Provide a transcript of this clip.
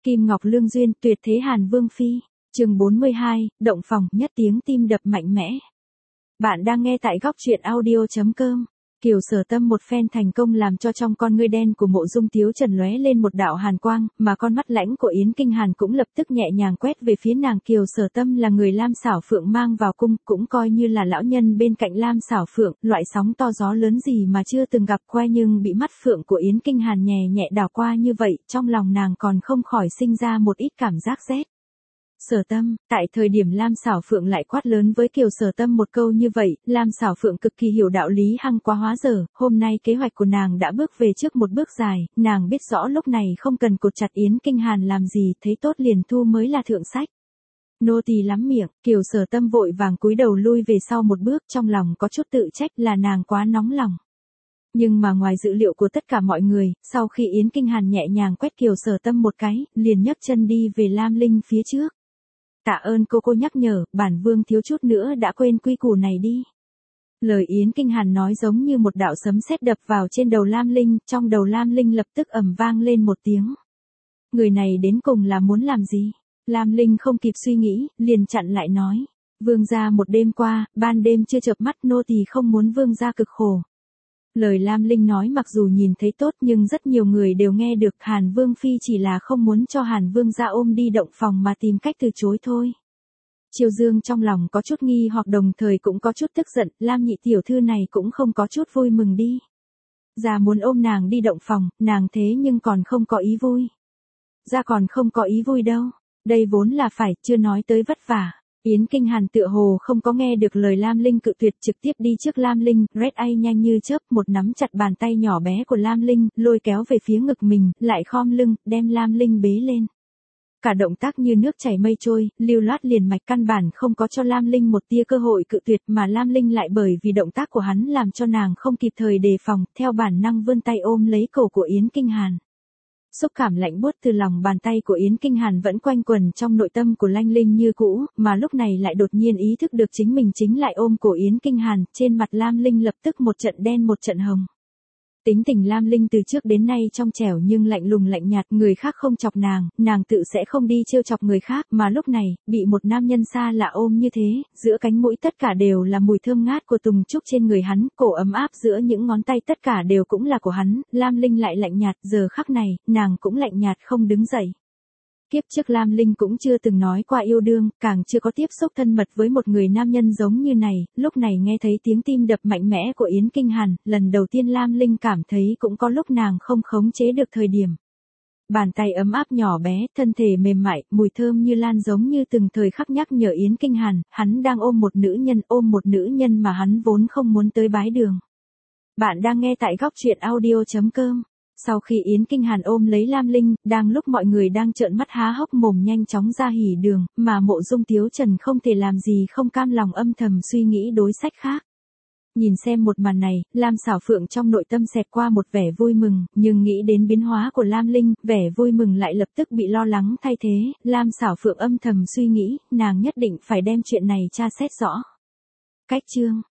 Kim Ngọc Lương duyên, tuyệt thế Hàn Vương phi. Chương 42, động phòng, nhất tiếng tim đập mạnh mẽ. Bạn đang nghe tại góc truyện audio.com. Kiều Sở Tâm một phen thành công làm cho trong con ngươi đen của Mộ Dung Tiếu Trần lóe lên một đạo hàn quang, mà con mắt lãnh của Yến Kinh Hàn cũng lập tức nhẹ nhàng quét về phía nàng. Kiều Sở Tâm là người Lam Xảo Phượng mang vào cung, cũng coi như là lão nhân bên cạnh Lam Xảo Phượng, loại sóng to gió lớn gì mà chưa từng gặp qua, nhưng bị mắt phượng của Yến Kinh Hàn nhẹ nhẹ đảo qua như vậy, trong lòng nàng còn không khỏi sinh ra một ít cảm giác rét. Sở Tâm, tại thời điểm Lam Xảo Phượng lại quát lớn với Kiều Sở Tâm một câu như vậy, Lam Xảo Phượng cực kỳ hiểu đạo lý hăng quá hóa dở, hôm nay kế hoạch của nàng đã bước về trước một bước dài, nàng biết rõ lúc này không cần cột chặt Yến Kinh Hàn làm gì, thấy tốt liền thu mới là thượng sách. Nô tỳ lắm miệng, Kiều Sở Tâm vội vàng cúi đầu lui về sau một bước, trong lòng có chút tự trách là nàng quá nóng lòng. Nhưng mà ngoài dự liệu của tất cả mọi người, sau khi Yến Kinh Hàn nhẹ nhàng quét Kiều Sở Tâm một cái, liền nhấc chân đi về Lam Linh phía trước. Tạ ơn cô nhắc nhở, bản vương thiếu chút nữa đã quên quy củ này đi. Lời Yến Kinh Hàn nói giống như một đạo sấm sét đập vào trên đầu Lam Linh, trong đầu Lam Linh lập tức ầm vang lên một tiếng. Người này đến cùng là muốn làm gì? Lam Linh không kịp suy nghĩ, liền chặn lại nói. Vương gia một đêm qua, ban đêm chưa chợp mắt, nô tỳ không muốn vương gia cực khổ. Lời Lam Linh nói mặc dù nhìn thấy tốt nhưng rất nhiều người đều nghe được, Hàn Vương phi chỉ là không muốn cho Hàn Vương gia ôm đi động phòng mà tìm cách từ chối thôi. Triều Dương trong lòng có chút nghi hoặc đồng thời cũng có chút tức giận, Lam nhị tiểu thư này cũng không có chút vui mừng đi. Gia muốn ôm nàng đi động phòng, nàng thế nhưng còn không có ý vui. Gia còn không có ý vui đâu, đây vốn là phải, chưa nói tới vất vả. Yến Kinh Hàn tựa hồ không có nghe được lời Lam Linh cự tuyệt, trực tiếp đi trước Lam Linh, Red Eye nhanh như chớp, một nắm chặt bàn tay nhỏ bé của Lam Linh, lôi kéo về phía ngực mình, lại khom lưng, đem Lam Linh bế lên. Cả động tác như nước chảy mây trôi, lưu loát liền mạch, căn bản không có cho Lam Linh một tia cơ hội cự tuyệt, mà Lam Linh lại bởi vì động tác của hắn làm cho nàng không kịp thời đề phòng, theo bản năng vươn tay ôm lấy cổ của Yến Kinh Hàn. Xúc cảm lạnh buốt từ lòng bàn tay của Yến Kinh Hàn vẫn quanh quẩn trong nội tâm của Lanh Linh như cũ, mà lúc này lại đột nhiên ý thức được chính mình chính lại ôm cổ Yến Kinh Hàn, trên mặt Lam Linh lập tức một trận đen một trận hồng. Tính tình Lam Linh từ trước đến nay trong trẻo nhưng lạnh lùng lạnh nhạt, người khác không chọc nàng tự sẽ không đi trêu chọc người khác, mà lúc này, bị một nam nhân xa lạ ôm như thế, giữa cánh mũi tất cả đều là mùi thơm ngát của tùng trúc trên người hắn, cổ ấm áp giữa những ngón tay tất cả đều cũng là của hắn, Lam Linh lại lạnh nhạt, giờ khắc này, nàng cũng lạnh nhạt không đứng dậy. Kiếp trước Lam Linh cũng chưa từng nói qua yêu đương, càng chưa có tiếp xúc thân mật với một người nam nhân giống như này, lúc này nghe thấy tiếng tim đập mạnh mẽ của Yến Kinh Hàn, lần đầu tiên Lam Linh cảm thấy cũng có lúc nàng không khống chế được thời điểm. Bàn tay ấm áp nhỏ bé, thân thể mềm mại, mùi thơm như lan giống như từng thời khắc nhắc nhở Yến Kinh Hàn, hắn đang ôm một nữ nhân mà hắn vốn không muốn tới bái đường. Bạn đang nghe tại góc truyện audio.com. Sau khi Yến Kinh Hàn ôm lấy Lam Linh, đang lúc mọi người đang trợn mắt há hốc mồm nhanh chóng ra hỉ đường, mà Mộ Dung Tiếu Trần không thể làm gì không cam lòng âm thầm suy nghĩ đối sách khác. Nhìn xem một màn này, Lam Xảo Phượng trong nội tâm xẹt qua một vẻ vui mừng, nhưng nghĩ đến biến hóa của Lam Linh, vẻ vui mừng lại lập tức bị lo lắng thay thế, Lam Xảo Phượng âm thầm suy nghĩ, nàng nhất định phải đem chuyện này tra xét rõ. Cách chương